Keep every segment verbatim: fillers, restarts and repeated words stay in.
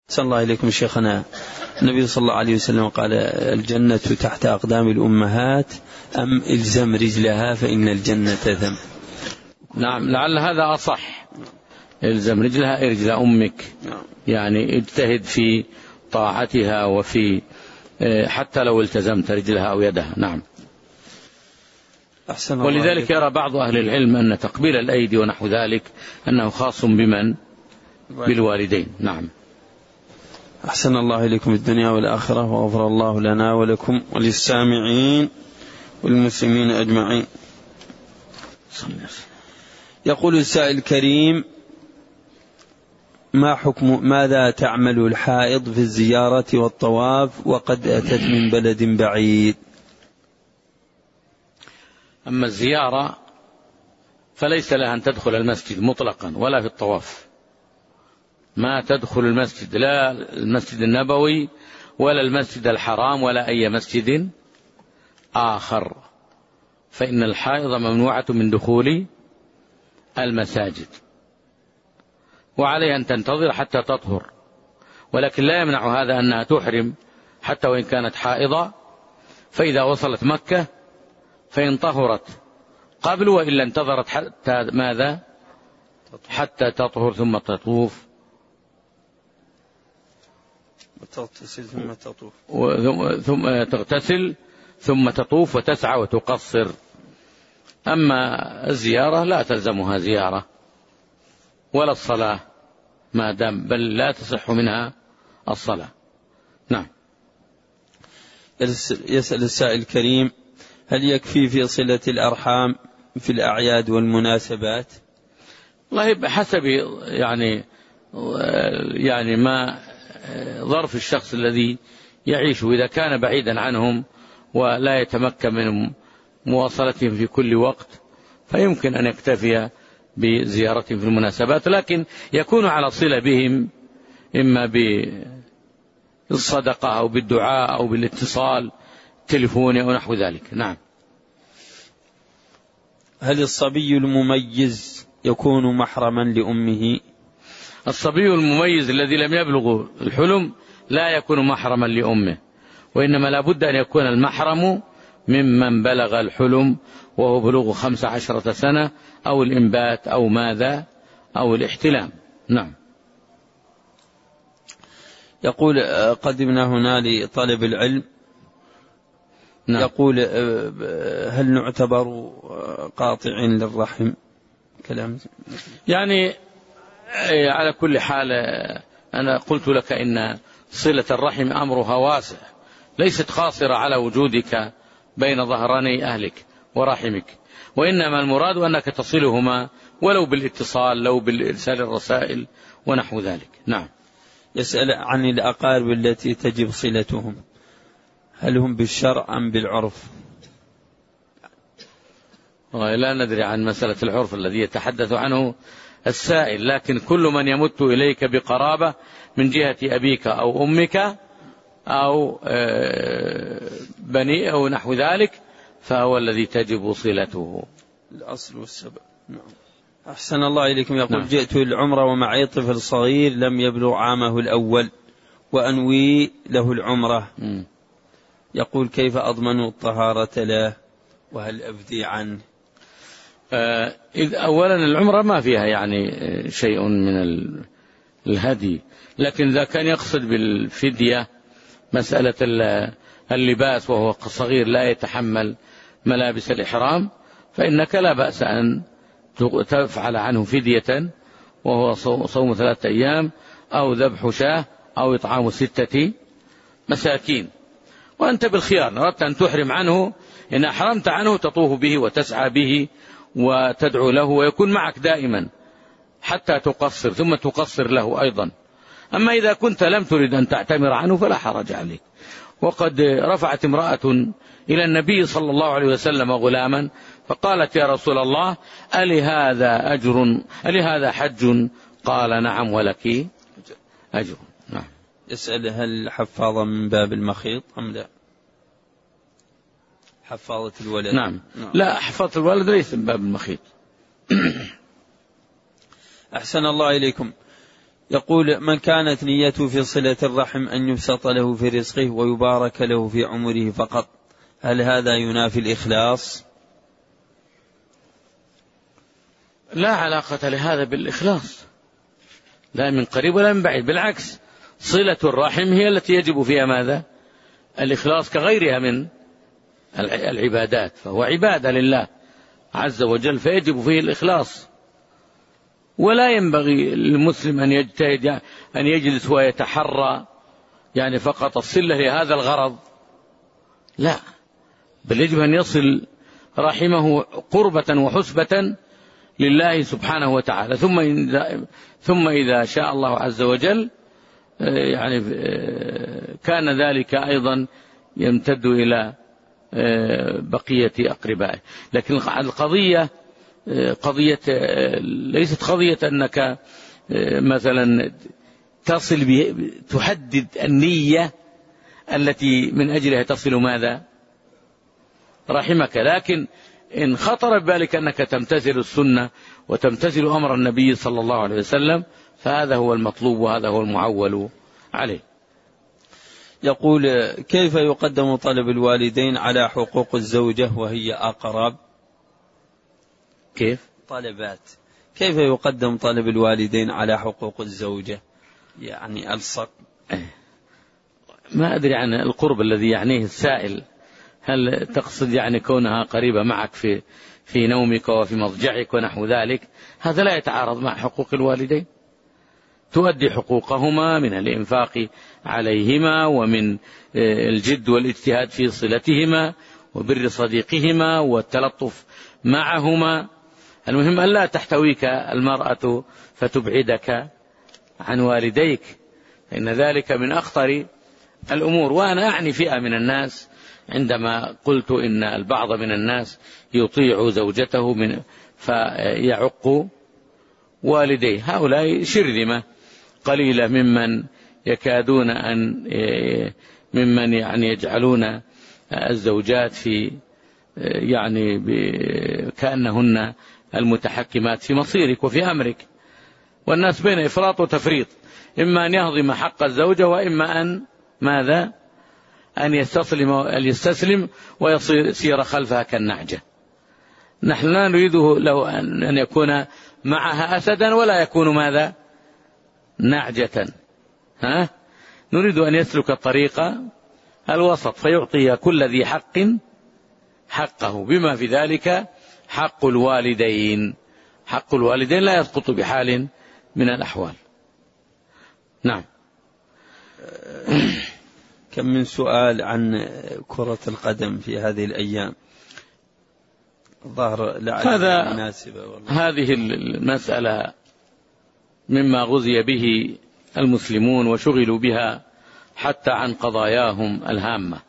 صلى الله إليكم شيخنا. النبي صلى الله عليه وسلم قال الجنة تحت أقدام الأمهات أم إلزم رجلها فإن الجنة ثم. نعم، لعل هذا أصح. إلزم رجلها أي رجل أمك، يعني اجتهد في طاعتها وفي حتى لو التزمت رجلها أو يدها. نعم. ولذلك يرى بعض أهل العلم أن تقبيل الأيدي ونحو ذلك أنه خاص بمن؟ بالوالدين. نعم. أحسن الله إليكم الدنيا والآخرة، وغفر الله لنا ولكم وللسامعين والمسلمين أجمعين. يقول السائل الكريم: ما حكم ماذا تعمل الحائض في الزيارة والطواف وقد أتت من بلد بعيد؟ أما الزيارة فليس لها أن تدخل المسجد مطلقا ولا في الطواف. ما تدخل المسجد، لا المسجد النبوي ولا المسجد الحرام ولا أي مسجد آخر، فإن الحائض ممنوعة من دخول المساجد، وعليها أن تنتظر حتى تطهر، ولكن لا يمنع هذا أنها تحرم حتى وإن كانت حائضة، فإذا وصلت مكة فإن طهرت قبل وإلا انتظرت حتى ماذا؟ حتى تطهر ثم تطوف وتغتسل ثم تطوف ثم تغتسل ثم تطوف وتسعى وتقصر. أما الزيارة لا تلزمها زيارة ولا الصلاة ما دام، بل لا تصح منها الصلاة. نعم. يسأل السائل الكريم: هل يكفي في صلة الأرحام في الأعياد والمناسبات؟ والله بحسب يعني يعني ما ظرف الشخص الذي يعيش، إذا كان بعيدا عنهم ولا يتمكن من مواصلتهم في كل وقت فيمكن أن يكتفي بزيارتهم في المناسبات، لكن يكون على صلة بهم إما بالصدقة أو بالدعاء أو بالاتصال التليفوني أو نحو ذلك. نعم. هل الصبي المميز يكون محرما لأمه؟ الصبي المميز الذي لم يبلغ الحلم لا يكون محرما لأمه، وإنما لا بد أن يكون المحرم ممن بلغ الحلم وهو بلوغ خمس عشرة سنة أو الإنبات أو ماذا أو الاحتلام. نعم. يقول: قدمنا هنا لطلب العلم. نعم. يقول: هل نعتبر قاطعين للرحم؟ كلام يعني على كل حال أنا قلت لك إن صلة الرحم أمرها واسع، ليست قاصرة على وجودك بين ظهراني أهلك ورحمك، وإنما المراد أنك تصلهما ولو بالاتصال لو بالإرسال الرسائل ونحو ذلك. نعم. يسأل عن الأقارب التي تجب صلتهم، هل هم بالشرع أم بالعرف؟ لا ندري عن مسألة العرف الذي يتحدث عنه السائل، لكن كل من يمت إليك بقرابة من جهة أبيك أو أمك أو بني أو نحو ذلك فهو الذي تجب صلته. الأصل والسبب. نعم. أحسن الله إليكم. يقول: نعم. جئت العمرة ومعي طفل صغير لم يبلغ عامه الأول وأنوي له العمرة، م. يقول: كيف أضمن الطهارة له وهل أفدي عنه؟ آه إذ أولا العمرة ما فيها يعني شيء من الهدي، لكن إذا كان يقصد بالفدية مسألة اللباس وهو صغير لا يتحمل ملابس الإحرام فإنك لا بأس أن تفعل عنه فدية، وهو صوم ثلاثة أيام أو ذبح شاة أو إطعام ستة مساكين، وأنت بالخيار. أردت أن تحرم عنه، إن أحرمت عنه تطوف به وتسعى به وتدعو له ويكون معك دائما حتى تقصر ثم تقصر له أيضا. أما إذا كنت لم تريد أن تعتمر عنه فلا حرج عليك. وقد رفعت امرأة إلى النبي صلى الله عليه وسلم غلاما فقالت: يا رسول الله ألي هذا أجر ألي هذا حج؟ قال: نعم ولك أجر. نعم. يسأل: هل حفاظة من باب المخيط أم لا؟ حفاظة الولد. نعم. نعم. لا، حفاظة الولد ليس من باب المخيط. أحسن الله إليكم. يقول: من كانت نيته في صلة الرحم أن يبسط له في رزقه ويبارك له في عمره فقط، هل هذا ينافي الإخلاص؟ لا علاقة لهذا بالإخلاص، لا من قريب ولا من بعيد، بالعكس صلة الرحم هي التي يجب فيها ماذا؟ الإخلاص كغيرها من العبادات، فهو عبادة لله عز وجل فيجب فيه الإخلاص. ولا ينبغي للمسلم أن يجتهد أن يجلس ويتحرى يعني فقط الصلة لهذا الغرض، لا، بل يجب أن يصل رحمه قربة وحسبة لله سبحانه وتعالى، ثم إذا, ثم إذا شاء الله عز وجل يعني كان ذلك أيضا يمتد إلى بقية أقربائه. لكن القضية قضية ليست قضية أنك مثلا تصل تحدد النية التي من أجلها تصل ماذا؟ رحمك، لكن إن خطر ببالك أنك تمتثل السنة وتمتثل أمر النبي صلى الله عليه وسلم فهذا هو المطلوب وهذا هو المعول عليه. يقول: كيف يقدم طلب الوالدين على حقوق الزوجة وهي أقرب؟ كيف؟ طلبات كيف يقدم طلب الوالدين على حقوق الزوجة يعني ألصق؟ ما أدري عن القرب الذي يعنيه السائل، هل تقصد يعني كونها قريبة معك في في نومك وفي مضجعك ونحو ذلك؟ هذا لا يتعارض مع حقوق الوالدين، تؤدي حقوقهما من الإنفاق عليهما ومن الجد والاجتهاد في صلتهما وبر صديقهما والتلطف معهما. المهم ألا تحتويك المرأة فتبعدك عن والديك، فإن ذلك من أخطر الأمور. وأنا أعني فئة من الناس عندما قلت إن البعض من الناس يطيع زوجته من فيعق والديه، هؤلاء شرذمة قليلة ممن يكادون أن ممن يعني يجعلون الزوجات في يعني كأنهن المتحكمات في مصيرك وفي أمرك، والناس بين إفراط وتفريط، إما أن يهضم حق الزوجة وإما أن ماذا؟ أن يستسلم, أن يستسلم ويصير خلفها كالنعجة. نحن لا نريده له أن يكون معها أسدا ولا يكون ماذا؟ نعجة، ها؟ نريد أن يسلك الطريق الوسط فيعطي كل ذي حق حقه، بما في ذلك حق الوالدين. حق الوالدين لا يسقط بحال من الأحوال. نعم. كم من سؤال عن كرة القدم في هذه الأيام، ظهر هذا مناسبة والله. هذه المسألة مما غزي به المسلمون وشغلوا بها حتى عن قضاياهم الهامة،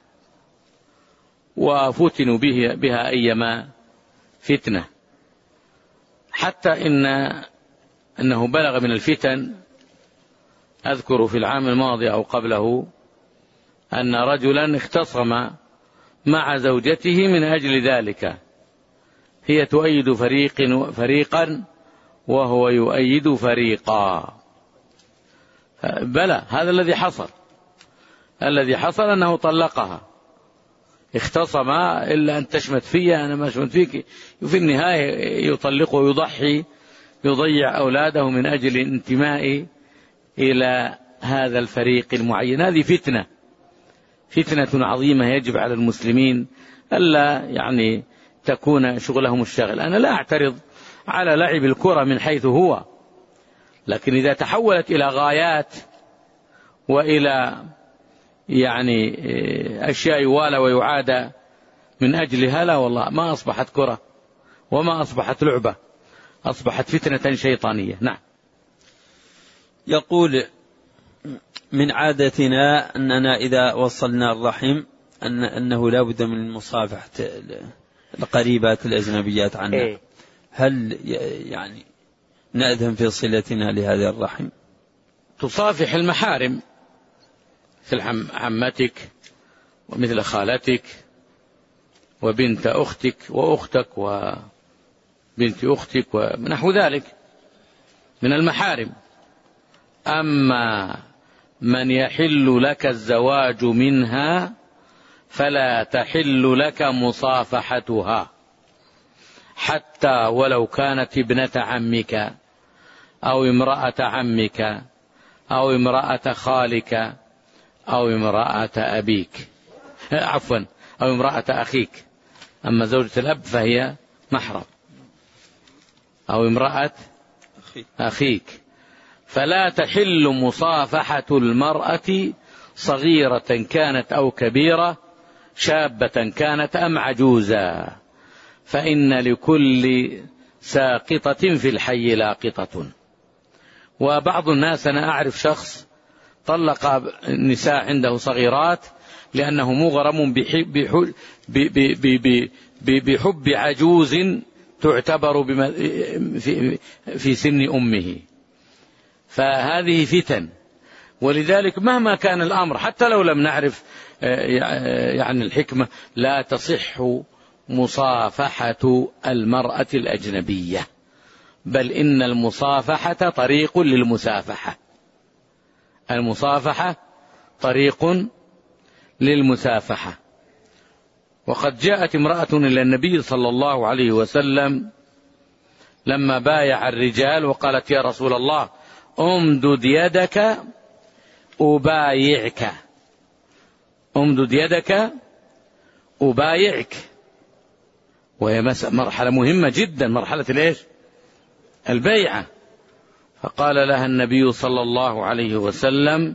وفتنوا به بها أيما فتنة، حتى إن أنه بلغ من الفتن. أذكر في العام الماضي أو قبله أن رجلا اختصم مع زوجته من أجل ذلك، هي تؤيد فريق فريقا وهو يؤيد فريقا. بلى هذا الذي حصل، الذي حصل أنه طلقها، اختصم إلا أن تشمت في أنا ما شمت فيك، وفي النهاية يطلق ويضحي يضيع أولاده من أجل انتماء إلى هذا الفريق المعين. هذه فتنة فتنة عظيمة يجب على المسلمين ألا يعني تكون شغلهم الشاغل. أنا لا أعترض على لعب الكرة من حيث هو، لكن إذا تحولت إلى غايات وإلى يعني أشياء يوالى ويعادى من أجلها، لا والله ما أصبحت كرة وما أصبحت لعبة، أصبحت فتنة شيطانية. نعم. يقول: من عادتنا أننا إذا وصلنا الرحم أن أنه لا بد من مصافحة القريبات الأجنبيات عنا. إيه؟ هل يعني نأذن في صلتنا لهذا الرحم؟ تصافح المحارم مثل عمتك ومثل خالتك وبنت أختك وأختك وبنت أختك ونحو ذلك من المحارم. أما من يحل لك الزواج منها فلا تحل لك مصافحتها حتى ولو كانت ابنة عمك أو امرأة عمك أو امرأة خالك أو امرأة أبيك، عفوا أو امرأة أخيك. أما زوجة الأب فهي محرم، أو امرأة أخيك. فلا تحل مصافحة المرأة صغيرة كانت أو كبيرة، شابة كانت أم عجوزا، فإن لكل ساقطة في الحي لاقطة. وبعض الناس، أنا أعرف شخص طلق النساء عنده صغيرات لأنه مغرم بحب, بحب عجوز تعتبر في سن أمه، فهذه فتن. ولذلك مهما كان الأمر، حتى لو لم نعرف يعني الحكمة، لا تصح مصافحة المرأة الأجنبية، بل إن المصافحة طريق للمسافحة، المصافحة طريق للمسافحة. وقد جاءت امرأة إلى النبي صلى الله عليه وسلم لما بايع الرجال وقالت: يا رسول الله امدد يدك أبايعك، امدد يدك أبايعك. وهي مرحلة مهمة جدا، مرحلة ليش؟ البيعة. فقال لها النبي صلى الله عليه وسلم: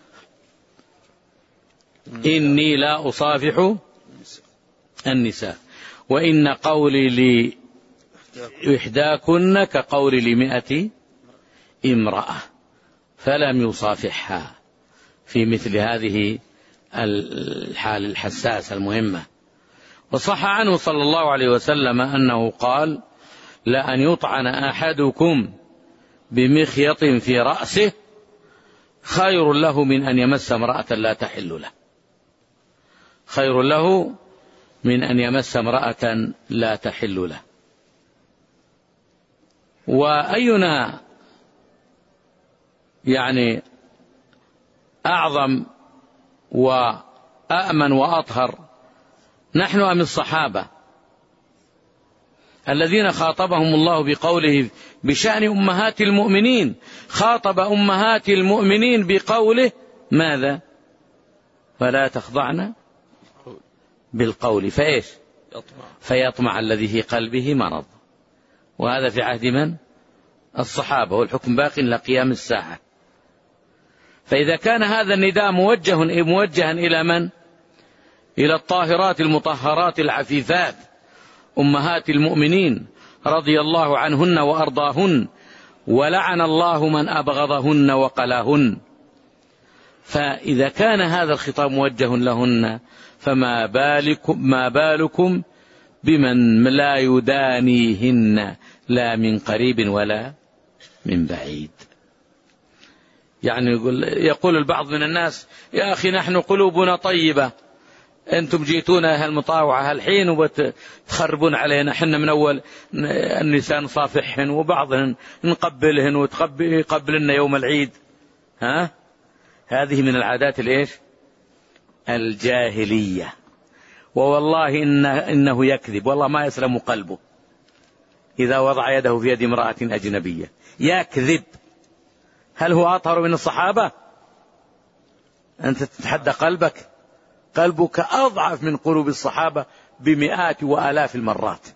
إني لا أصافح النساء، وإن قولي لإحداكن كقولي لمئة امرأة. فلم يصافحها في مثل هذه الحال الحساسة المهمة. وصح عنه صلى الله عليه وسلم أنه قال: لأن يطعن أحدكم بمخيط في رأسه خير له من أن يمس امرأة لا تحل له، خير له من أن يمس امرأة لا تحل له. وأينا يعني أعظم وأأمن وأطهر، نحن أم الصحابة الذين خاطبهم الله بقوله بشأن أمهات المؤمنين؟ خاطب أمهات المؤمنين بقوله ماذا؟ فلا تخضعن بالقول فإيش؟ فيطمع الذي في قلبه مرض. وهذا في عهد من؟ الصحابة، والحكم باق لقيام الساعة. فإذا كان هذا النداء موجه موجها إلى من؟ إلى الطاهرات المطهرات العفيفات أمهات المؤمنين رضي الله عنهن وأرضاهن، ولعن الله من أبغضهن وقلاهن. فإذا كان هذا الخطاب موجه لهن، فما بالكم, ما بالكم بمن لا يدانيهن لا من قريب ولا من بعيد. يعني يقول, يقول البعض من الناس: يا أخي نحن قلوبنا طيبة، أنتم جيتونا هالمطاوعة هالحين وبتخربون علينا، حنا من أول النساء نصافحهن وبعضهن نقبلهن وتقبلنا يوم العيد. ها؟ هذه من العادات الإيش؟ الجاهلية. ووالله إن إنه يكذب، والله ما يسلم قلبه إذا وضع يده في يد امرأة أجنبية، يكذب. هل هو أطهر من الصحابة؟ أنت تتحدى قلبك، قلبك أضعف من قلوب الصحابة بمئات وآلاف المرات.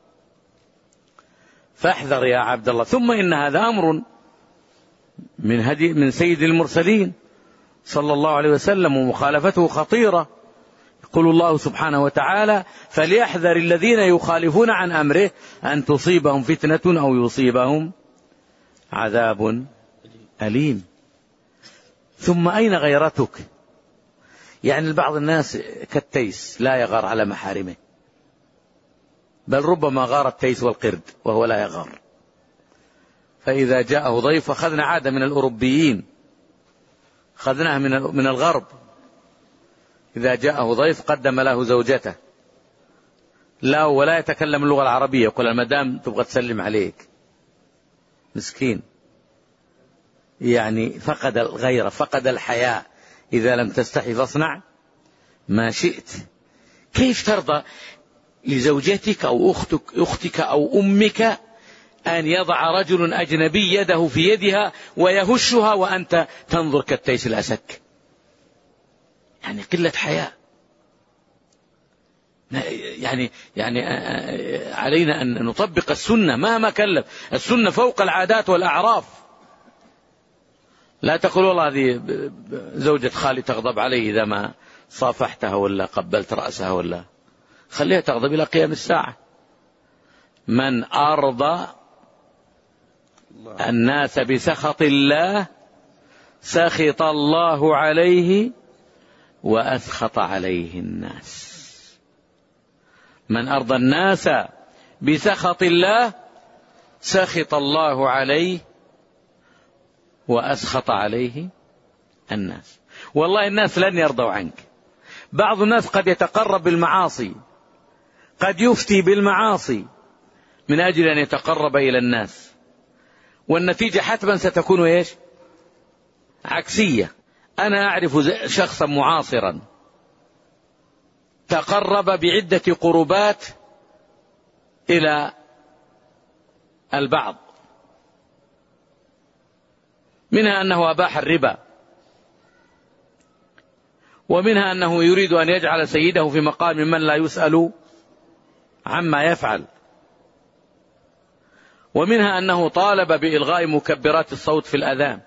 فاحذر يا عبد الله. ثم إن هذا أمر من هدي من سيد المرسلين صلى الله عليه وسلم، ومخالفته خطيرة. يقول الله سبحانه وتعالى: فليحذر الذين يخالفون عن أمره أن تصيبهم فتنة أو يصيبهم عذاب أليم. ثم أين غيرتك؟ يعني بعض الناس كالتيس لا يغار على محارمه، بل ربما غار التيس والقرد وهو لا يغار. فإذا جاءه ضيف، أخذنا عادة من الأوروبيين، أخذناها من الغرب، إذا جاءه ضيف قدم له زوجته، لا ولا يتكلم اللغة العربية، يقول المدام تبغى تسلم عليك، مسكين. يعني فقد الغيرة، فقد الحياء. إذا لم تستحي فاصنع ما شئت. كيف ترضى لزوجتك أو أختك, أختك أو أمك أن يضع رجل أجنبي يده في يدها ويهشها وأنت تنظر كالتيس الأسك؟ يعني قلة حياء. يعني يعني علينا أن نطبق السنة مهما كلف. السنة فوق العادات والأعراف. لا تقول والله هذه زوجة خالي تغضب علي إذا ما صافحتها ولا قبلت رأسها، ولا خليها تغضب إلى قيام الساعة. من أرضى الناس بسخط الله سخط الله عليه وأسخط عليه الناس. من أرضى الناس بسخط الله سخط الله عليه وأسخط عليه الناس. والله الناس لن يرضوا عنك. بعض الناس قد يتقرب بالمعاصي، قد يفتي بالمعاصي من أجل أن يتقرب إلى الناس، والنتيجة حتما ستكون إيش؟ عكسية. أنا أعرف شخصا معاصرا تقرب بعدة قربات إلى البعض، منها أنه أباح الربا، ومنها أنه يريد أن يجعل سيده في مقام من لا يسأل عما يفعل، ومنها أنه طالب بإلغاء مكبرات الصوت في الأذان،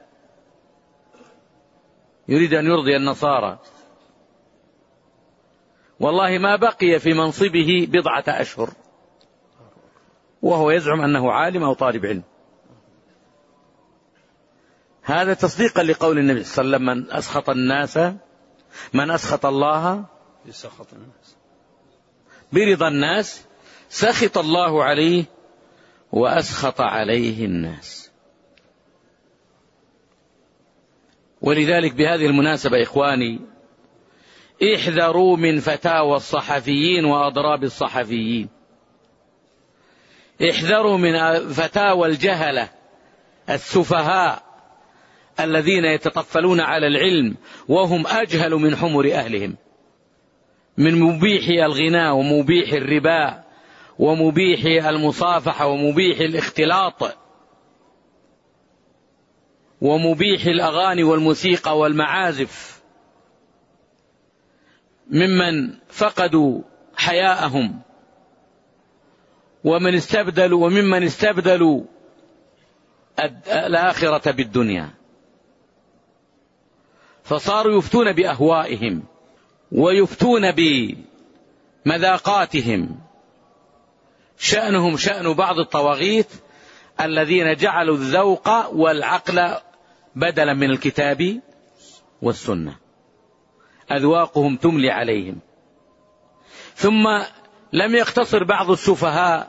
يريد أن يرضي النصارى. والله ما بقي في منصبه بضعة أشهر وهو يزعم أنه عالم أو طالب علم. هذا تصديقا لقول النبي صلى الله عليه وسلم: من أسخط الناس من أسخط الله برضا الناس سخط الله عليه وأسخط عليه الناس. ولذلك بهذه المناسبة إخواني، احذروا من فتاوى الصحفيين وأضراب الصحفيين. احذروا من فتاوى الجهلة السفهاء الذين يتطفلون على العلم وهم أجهل من حمر أهلهم، من مبيح الغناء ومبيح الربا ومبيح المصافحة ومبيح الاختلاط ومبيح الأغاني والموسيقى والمعازف، ممن فقدوا حياءهم ومن استبدلوا وممن استبدلوا الآخرة بالدنيا، فصاروا يفتون بأهوائهم ويفتون بمذاقاتهم. شأنهم شأن بعض الطواغيت الذين جعلوا الذوق والعقل بدلا من الكتاب والسنة. أذواقهم تملي عليهم. ثم لم يقتصر بعض السفهاء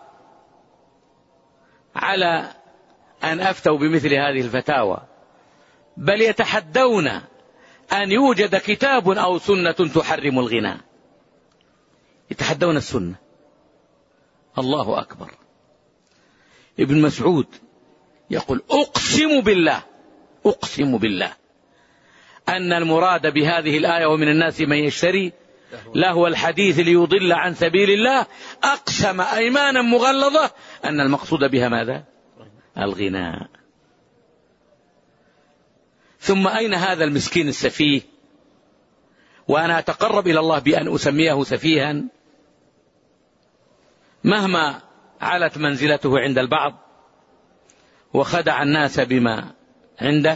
على أن أفتوا بمثل هذه الفتاوى، بل يتحدون أن يوجد كتاب أو سنة تحرم الغناء. يتحدون السنة. الله أكبر. ابن مسعود يقول: أقسم بالله أقسم بالله أن المراد بهذه الآية ومن الناس من يشتري لهو الحديث ليضل عن سبيل الله، أقسم أيمانا مغلظة أن المقصود بها ماذا؟ الغناء. ثم أين هذا المسكين السفيه؟ وأنا أتقرب إلى الله بأن أسميه سفيها مهما علت منزلته عند البعض وخدع الناس بما عنده،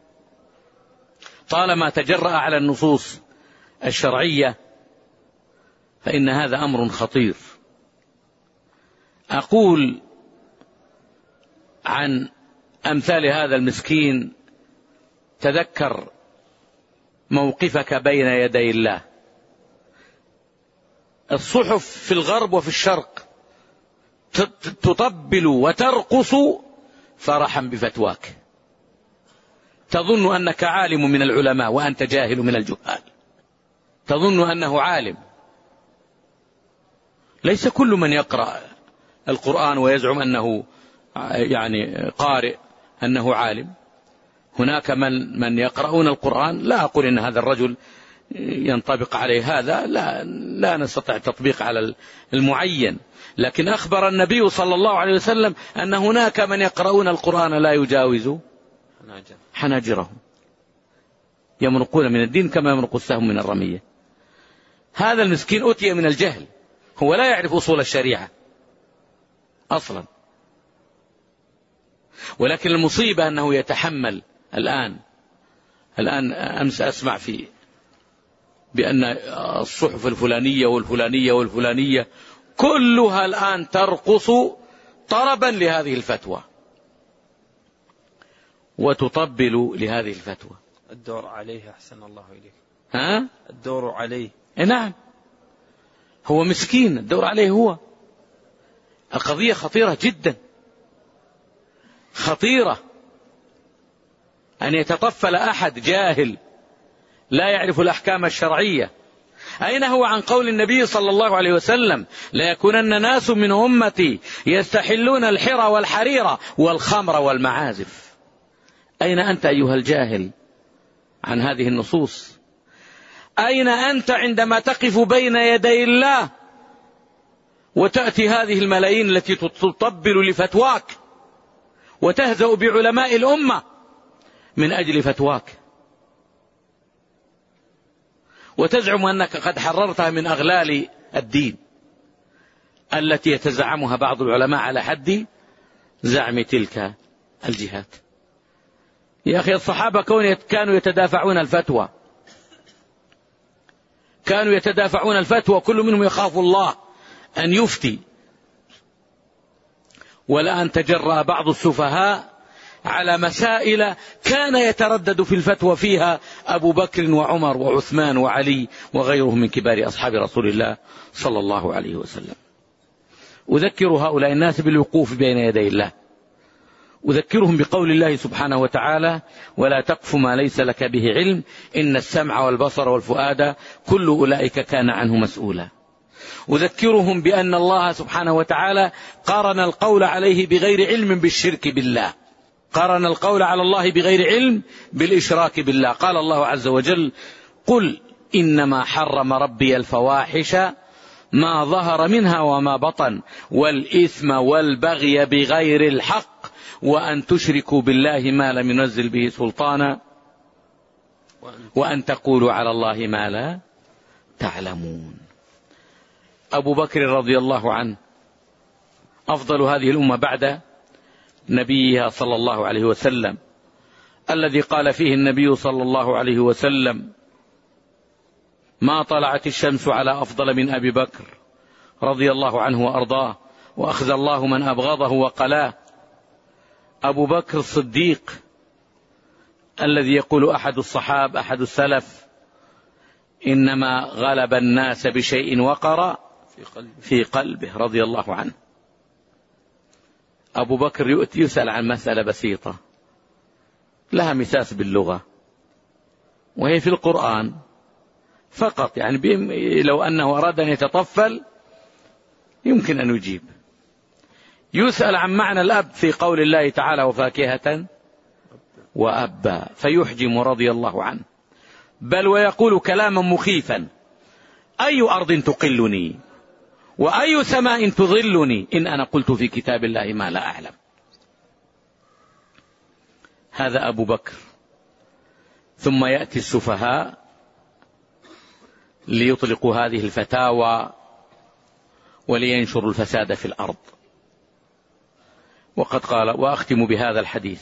طالما تجرأ على النصوص الشرعية فإن هذا أمر خطير. أقول عن أمثال هذا المسكين: تذكر موقفك بين يدي الله. الصحف في الغرب وفي الشرق تطبل وترقص فرحا بفتواك، تظن أنك عالم من العلماء وأنت جاهل من الجهال، تظن أنه عالم. ليس كل من يقرأ القرآن ويزعم أنه يعني قارئ أنه عالم. هناك من من يقرؤون القرآن، لا أقول إن هذا الرجل ينطبق عليه هذا، لا لا نستطيع تطبيق على المعين، لكن أخبر النبي صلى الله عليه وسلم أن هناك من يقرؤون القرآن لا يجاوز حناجرهم، يمرقون من الدين كما يمرق السهم من الرمية. هذا المسكين أتي من الجهل، هو لا يعرف أصول الشريعة أصلا، ولكن المصيبة أنه يتحمل الآن الآن أمس أسمع في بأن الصحف الفلانية والفلانية والفلانية كلها الآن ترقص طربا لهذه الفتوى وتطبل لهذه الفتوى. الدور عليه أحسن الله إليك. ها؟ الدور عليه. نعم، هو مسكين، الدور عليه هو. القضية خطيرة جدا، خطيرة أن يتطفل أحد جاهل لا يعرف الأحكام الشرعية. أين هو عن قول النبي صلى الله عليه وسلم: لا يكونن ناس من أمتي يستحلون الحرى والحرير والخمر والمعازف. أين أنت أيها الجاهل عن هذه النصوص؟ أين أنت عندما تقف بين يدي الله وتأتي هذه الملايين التي تطبل لفتواك وتهزأ بعلماء الأمة من أجل فتواك، وتزعم أنك قد حررتها من أغلال الدين التي يتزعمها بعض العلماء على حد زعم تلك الجهات؟ يا أخي، الصحابة كانوا يتدافعون الفتوى، كانوا يتدافعون الفتوى، كل منهم يخاف الله أن يفتي. والآن تجرأ بعض السفهاء على مسائل كان يتردد في الفتوى فيها أبو بكر وعمر وعثمان وعلي وغيرهم من كبار أصحاب رسول الله صلى الله عليه وسلم. أذكر هؤلاء الناس بالوقوف بين يدي الله، أذكرهم بقول الله سبحانه وتعالى: ولا تقف ما ليس لك به علم إن السمع والبصر والفؤاد كل أولئك كان عنه مسؤولا. أذكرهم بأن الله سبحانه وتعالى قارن القول عليه بغير علم بالشرك بالله، قارن القول على الله بغير علم بالإشراك بالله. قال الله عز وجل: قل إنما حرم ربي الفواحش ما ظهر منها وما بطن والإثم والبغي بغير الحق وأن تشركوا بالله ما لم ينزل به سلطانا وأن تقولوا على الله ما لا تعلمون. أبو بكر رضي الله عنه أفضل هذه الأمة بعد نبيها صلى الله عليه وسلم، الذي قال فيه النبي صلى الله عليه وسلم: ما طلعت الشمس على أفضل من أبي بكر رضي الله عنه وأرضاه وأخذ الله من أبغضه وقلاه. أبو بكر الصديق الذي يقول أحد الصحاب أحد السلف: إنما غلب الناس بشيء وقر في قلبه رضي الله عنه. أبو بكر يسأل عن مسألة بسيطة لها مساس باللغة وهي في القرآن فقط، يعني لو أنه أراد أن يتطفل يمكن أن يجيب. يسأل عن معنى الأب في قول الله تعالى: وفاكهة وأبا، فيحجم رضي الله عنه، بل ويقول كلاما مخيفا: أي أرض تقلني وأي سماء تظلني إن أنا قلت في كتاب الله ما لا أعلم. هذا أبو بكر. ثم يأتي السفهاء ليطلقوا هذه الفتاوى ولينشروا الفساد في الأرض. وقد قال، وأختم بهذا الحديث،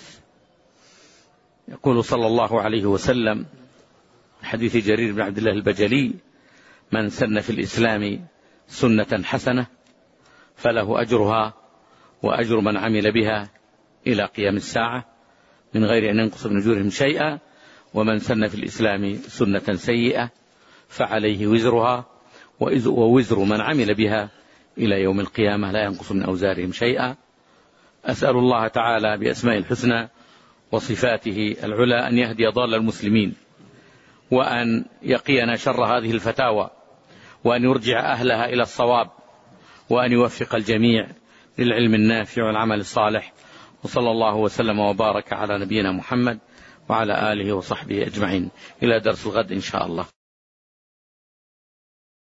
يقول صلى الله عليه وسلم حديث جرير بن عبد الله البجلي: من سن في الإسلام سنة حسنة فله أجرها وأجر من عمل بها إلى قيام الساعة من غير أن ينقص من أجورهم شيئا، ومن سن في الإسلام سنة سيئة فعليه وزرها ووزر من عمل بها إلى يوم القيامة لا ينقص من أوزارهم شيئا. أسأل الله تعالى بأسماء الحسنى وصفاته العلى أن يهدي ضال المسلمين، وأن يقينا شر هذه الفتاوى، وأن يرجع أهلها إلى الصواب، وأن يوفق الجميع للعلم النافع والعمل الصالح. وصلى الله وسلم وبارك على نبينا محمد وعلى آله وصحبه أجمعين. إلى درس الغد إن شاء الله.